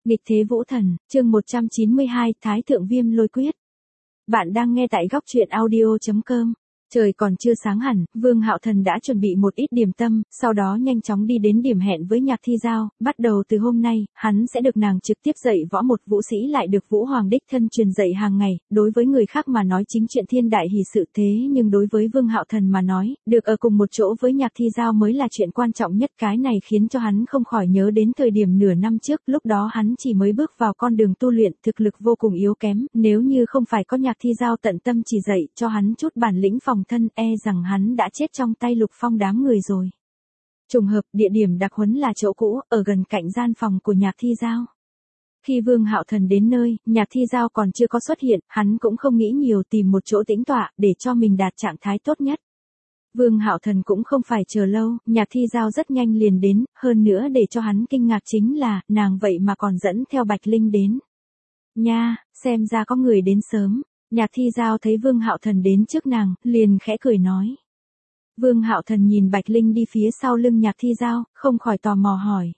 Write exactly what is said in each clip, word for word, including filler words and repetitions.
Nghịch thế vũ thần, chương một trăm chín mươi hai, Thái thượng viêm lôi quyết. Bạn đang nghe tại góc truyện audio chấm com. Trời còn chưa sáng hẳn, Vương Hạo Thần đã chuẩn bị một ít điểm tâm, sau đó nhanh chóng đi đến điểm hẹn với Nhạc Thi Giao, bắt đầu từ hôm nay, hắn sẽ được nàng trực tiếp dạy võ, một vũ sĩ lại được Vũ Hoàng đích thân truyền dạy hàng ngày, đối với người khác mà nói chính chuyện thiên đại hỷ sự, thế nhưng đối với Vương Hạo Thần mà nói, được ở cùng một chỗ với Nhạc Thi Giao mới là chuyện quan trọng nhất. Cái này khiến cho hắn không khỏi nhớ đến thời điểm nửa năm trước, lúc đó hắn chỉ mới bước vào con đường tu luyện, thực lực vô cùng yếu kém, nếu như không phải có Nhạc Thi Giao tận tâm chỉ dạy cho hắn chút bản lĩnh phòng thân, e rằng hắn đã chết trong tay Lục Phong đám người rồi. Trùng hợp, địa điểm đặc huấn là chỗ cũ, ở gần cạnh gian phòng của Nhạc Thi Giao. Khi Vương Hạo Thần đến nơi, Nhạc Thi Giao còn chưa có xuất hiện, hắn cũng không nghĩ nhiều, tìm một chỗ tĩnh tọa, để cho mình đạt trạng thái tốt nhất. Vương Hạo Thần cũng không phải chờ lâu, Nhạc Thi Giao rất nhanh liền đến, hơn nữa để cho hắn kinh ngạc chính là, nàng vậy mà còn dẫn theo Bạch Linh đến. Nha, xem ra có người đến sớm. Nhạc Thi Giao thấy Vương Hạo Thần đến trước nàng, liền khẽ cười nói. Vương Hạo Thần nhìn Bạch Linh đi phía sau lưng Nhạc Thi Giao, không khỏi tò mò hỏi.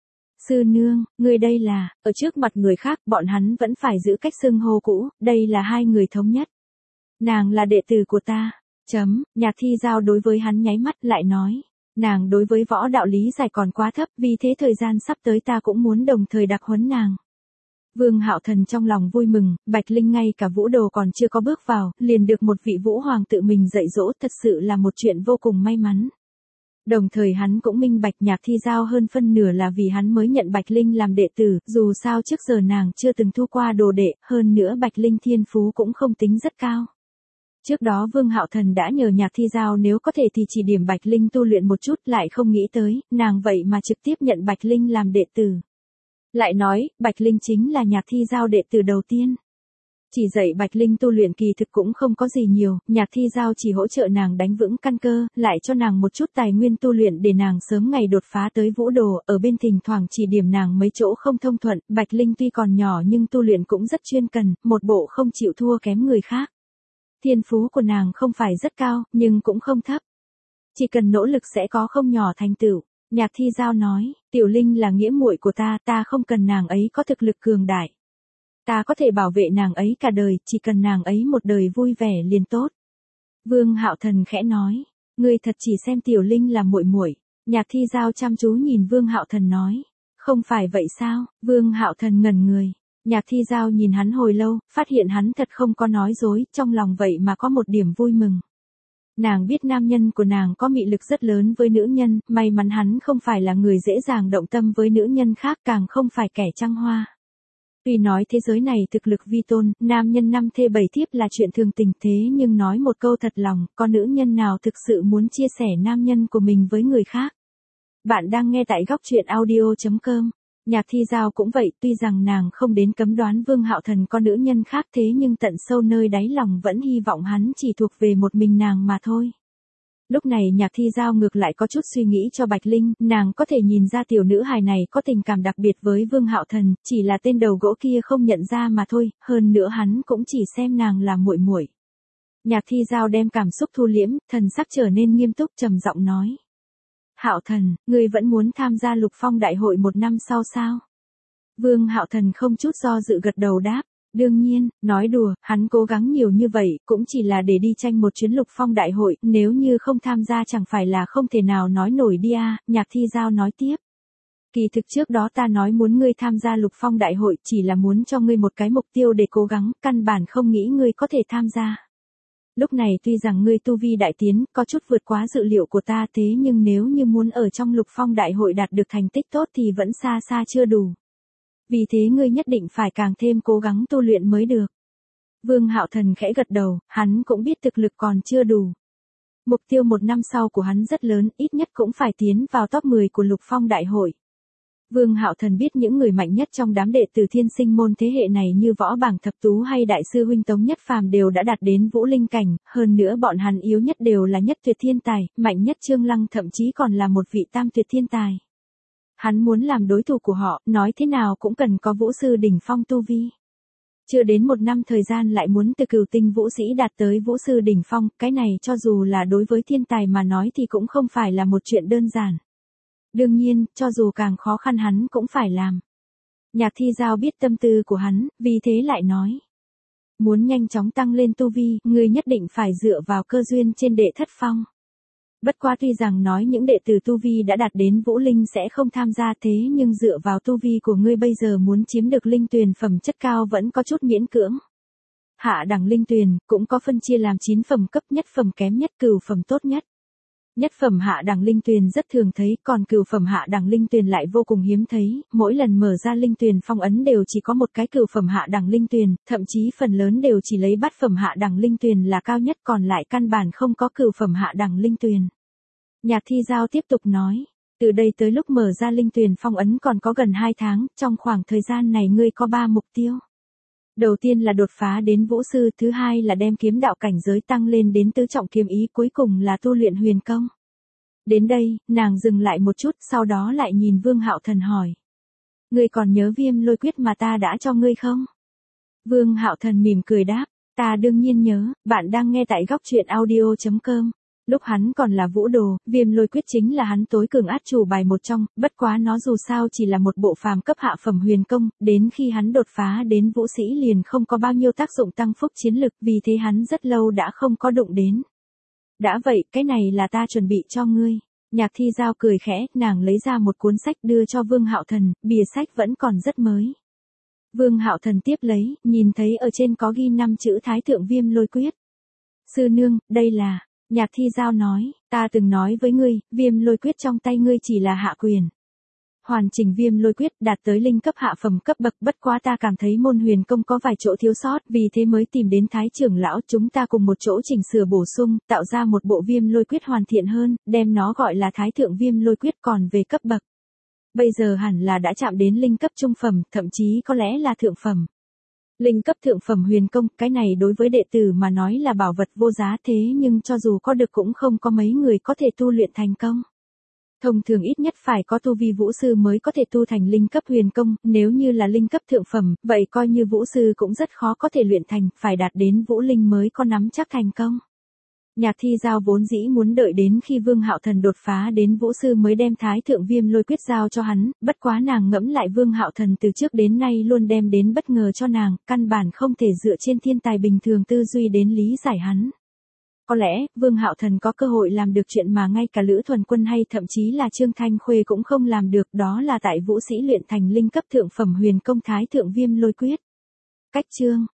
Sư nương, người đây là, ở trước mặt người khác, bọn hắn vẫn phải giữ cách xưng hô cũ, đây là hai người thống nhất. Nàng là đệ tử của ta. Chấm, Nhạc Thi Giao đối với hắn nháy mắt lại nói. Nàng đối với võ đạo lý giải còn quá thấp, vì thế thời gian sắp tới ta cũng muốn đồng thời đặc huấn nàng. Vương Hạo Thần trong lòng vui mừng, Bạch Linh ngay cả vũ đồ còn chưa có bước vào, liền được một vị vũ hoàng tự mình dạy dỗ, thật sự là một chuyện vô cùng may mắn. Đồng thời hắn cũng minh bạch Nhạc Thi Giao hơn phân nửa là vì hắn mới nhận Bạch Linh làm đệ tử, dù sao trước giờ nàng chưa từng thu qua đồ đệ, hơn nữa Bạch Linh thiên phú cũng không tính rất cao. Trước đó Vương Hạo Thần đã nhờ Nhạc Thi Giao nếu có thể thì chỉ điểm Bạch Linh tu luyện một chút, lại không nghĩ tới, nàng vậy mà trực tiếp nhận Bạch Linh làm đệ tử. Lại nói, Bạch Linh chính là Nhạc Thi Giao đệ tử đầu tiên. Chỉ dạy Bạch Linh tu luyện kỳ thực cũng không có gì nhiều, Nhạc Thi Giao chỉ hỗ trợ nàng đánh vững căn cơ, lại cho nàng một chút tài nguyên tu luyện để nàng sớm ngày đột phá tới vũ đồ, ở bên thỉnh thoảng chỉ điểm nàng mấy chỗ không thông thuận. Bạch Linh tuy còn nhỏ nhưng tu luyện cũng rất chuyên cần, một bộ không chịu thua kém người khác. Thiên phú của nàng không phải rất cao, nhưng cũng không thấp. Chỉ cần nỗ lực sẽ có không nhỏ thành tựu. Nhạc Thi Giao nói, Tiểu Linh là nghĩa muội của ta, ta không cần nàng ấy có thực lực cường đại. Ta có thể bảo vệ nàng ấy cả đời, chỉ cần nàng ấy một đời vui vẻ liền tốt. Vương Hạo Thần khẽ nói, ngươi thật chỉ xem Tiểu Linh là muội muội. Nhạc Thi Giao chăm chú nhìn Vương Hạo Thần nói, không phải vậy sao? Vương Hạo Thần ngẩn người. Nhạc Thi Giao nhìn hắn hồi lâu, phát hiện hắn thật không có nói dối, trong lòng vậy mà có một điểm vui mừng. Nàng biết nam nhân của nàng có mị lực rất lớn với nữ nhân, may mắn hắn không phải là người dễ dàng động tâm với nữ nhân khác, càng không phải kẻ trăng hoa. Tuy nói thế giới này thực lực vi tôn, nam nhân năm thê bảy thiếp là chuyện thường tình, thế nhưng nói một câu thật lòng, có nữ nhân nào thực sự muốn chia sẻ nam nhân của mình với người khác. Bạn đang nghe tại góc truyện audio chấm com. Nhạc Thi Giao cũng vậy, tuy rằng nàng không đến cấm đoán Vương Hạo Thần có nữ nhân khác, thế nhưng tận sâu nơi đáy lòng vẫn hy vọng hắn chỉ thuộc về một mình nàng mà thôi. Lúc này Nhạc Thi Giao ngược lại có chút suy nghĩ cho Bạch Linh, nàng có thể nhìn ra tiểu nữ hài này có tình cảm đặc biệt với Vương Hạo Thần, chỉ là tên đầu gỗ kia không nhận ra mà thôi, hơn nữa hắn cũng chỉ xem nàng là muội muội. Nhạc Thi Giao đem cảm xúc thu liễm, thần sắc trở nên nghiêm túc, trầm giọng nói. Hạo Thần, ngươi vẫn muốn tham gia Lục Phong đại hội một năm sau sao? Vương Hạo Thần không chút do dự gật đầu đáp. Đương nhiên, nói đùa, hắn cố gắng nhiều như vậy, cũng chỉ là để đi tranh một chuyến Lục Phong đại hội, nếu như không tham gia chẳng phải là không thể nào nói nổi đi à, Nhạc Thi Giao nói tiếp. Kỳ thực trước đó ta nói muốn ngươi tham gia Lục Phong đại hội chỉ là muốn cho ngươi một cái mục tiêu để cố gắng, căn bản không nghĩ ngươi có thể tham gia. Lúc này tuy rằng ngươi tu vi đại tiến, có chút vượt quá dự liệu của ta, thế nhưng nếu như muốn ở trong Lục Phong đại hội đạt được thành tích tốt thì vẫn xa xa chưa đủ. Vì thế ngươi nhất định phải càng thêm cố gắng tu luyện mới được. Vương Hạo Thần khẽ gật đầu, hắn cũng biết thực lực còn chưa đủ. Mục tiêu một năm sau của hắn rất lớn, ít nhất cũng phải tiến vào top mười của Lục Phong đại hội. Vương Hạo Thần biết những người mạnh nhất trong đám đệ tử thiên sinh môn thế hệ này như Võ Bảng Thập Tú hay Đại sư huynh Tống Nhất Phàm đều đã đạt đến vũ linh cảnh, hơn nữa bọn hắn yếu nhất đều là nhất tuyệt thiên tài, mạnh nhất Trương Lăng thậm chí còn là một vị tam tuyệt thiên tài. Hắn muốn làm đối thủ của họ, nói thế nào cũng cần có vũ sư đỉnh phong tu vi. Chưa đến một năm thời gian lại muốn từ cửu tinh vũ sĩ đạt tới vũ sư đỉnh phong, cái này cho dù là đối với thiên tài mà nói thì cũng không phải là một chuyện đơn giản. Đương nhiên, cho dù càng khó khăn hắn cũng phải làm. Nhạc Thi Giao biết tâm tư của hắn, vì thế lại nói. Muốn nhanh chóng tăng lên tu vi, ngươi nhất định phải dựa vào cơ duyên trên đệ thất phong. Bất quá tuy rằng nói những đệ tử tu vi đã đạt đến vũ linh sẽ không tham gia thế nhưng dựa vào tu vi của ngươi bây giờ muốn chiếm được linh tuyền phẩm chất cao vẫn có chút miễn cưỡng. Hạ đẳng linh tuyền, cũng có phân chia làm chín phẩm cấp nhất phẩm kém nhất cửu phẩm tốt nhất. Nhất phẩm hạ đẳng linh tuyền rất thường thấy, còn cửu phẩm hạ đẳng linh tuyền lại vô cùng hiếm thấy, mỗi lần mở ra linh tuyền phong ấn đều chỉ có một cái cửu phẩm hạ đẳng linh tuyền, thậm chí phần lớn đều chỉ lấy bát phẩm hạ đẳng linh tuyền là cao nhất còn lại căn bản không có cửu phẩm hạ đẳng linh tuyền. Nhạc Thi Giao tiếp tục nói, từ đây tới lúc mở ra linh tuyền phong ấn còn có gần hai tháng, trong khoảng thời gian này ngươi có ba mục tiêu. Đầu tiên là đột phá đến vũ sư, thứ hai là đem kiếm đạo cảnh giới tăng lên đến tứ trọng kiếm ý, cuối cùng là tu luyện huyền công. Đến đây, nàng dừng lại một chút, sau đó lại nhìn Vương Hạo Thần hỏi. Ngươi còn nhớ Viêm Lôi Quyết mà ta đã cho ngươi không? Vương Hạo Thần mỉm cười đáp, ta đương nhiên nhớ, bạn đang nghe tại góc truyện audio chấm com. Lúc hắn còn là vũ đồ, Viêm Lôi Quyết chính là hắn tối cường át chủ bài một trong, bất quá nó dù sao chỉ là một bộ phàm cấp hạ phẩm huyền công, đến khi hắn đột phá đến vũ sĩ liền không có bao nhiêu tác dụng tăng phúc chiến lực, vì thế hắn rất lâu đã không có đụng đến. Đã vậy, cái này là ta chuẩn bị cho ngươi. Nhạc Thi Giao cười khẽ, nàng lấy ra một cuốn sách đưa cho Vương Hạo Thần, bìa sách vẫn còn rất mới. Vương Hạo Thần tiếp lấy, nhìn thấy ở trên có ghi năm chữ Thái Thượng Viêm Lôi Quyết. Sư nương, đây là... Nhạc Thi Giao nói, ta từng nói với ngươi, Viêm Lôi Quyết trong tay ngươi chỉ là hạ quyền. Hoàn chỉnh Viêm Lôi Quyết đạt tới linh cấp hạ phẩm cấp bậc, bất quá ta cảm thấy môn huyền công có vài chỗ thiếu sót, vì thế mới tìm đến Thái trưởng lão, chúng ta cùng một chỗ chỉnh sửa bổ sung, tạo ra một bộ Viêm Lôi Quyết hoàn thiện hơn, đem nó gọi là Thái Thượng Viêm Lôi Quyết. Còn về cấp bậc, bây giờ hẳn là đã chạm đến linh cấp trung phẩm, thậm chí có lẽ là thượng phẩm. Linh cấp thượng phẩm huyền công, cái này đối với đệ tử mà nói là bảo vật vô giá, thế nhưng cho dù có được cũng không có mấy người có thể tu luyện thành công. Thông thường ít nhất phải có tu vi vũ sư mới có thể tu thành linh cấp huyền công, nếu như là linh cấp thượng phẩm, vậy coi như vũ sư cũng rất khó có thể luyện thành, phải đạt đến vũ linh mới có nắm chắc thành công. Nhạc Thi Giao vốn dĩ muốn đợi đến khi Vương Hạo Thần đột phá đến vũ sư mới đem Thái Thượng Viêm Lôi Quyết giao cho hắn, bất quá nàng ngẫm lại Vương Hạo Thần từ trước đến nay luôn đem đến bất ngờ cho nàng, căn bản không thể dựa trên thiên tài bình thường tư duy đến lý giải hắn. Có lẽ, Vương Hạo Thần có cơ hội làm được chuyện mà ngay cả Lữ Thuần Quân hay thậm chí là Trương Thanh Khuê cũng không làm được, đó là tại vũ sĩ luyện thành linh cấp thượng phẩm huyền công Thái Thượng Viêm Lôi Quyết. Cách chương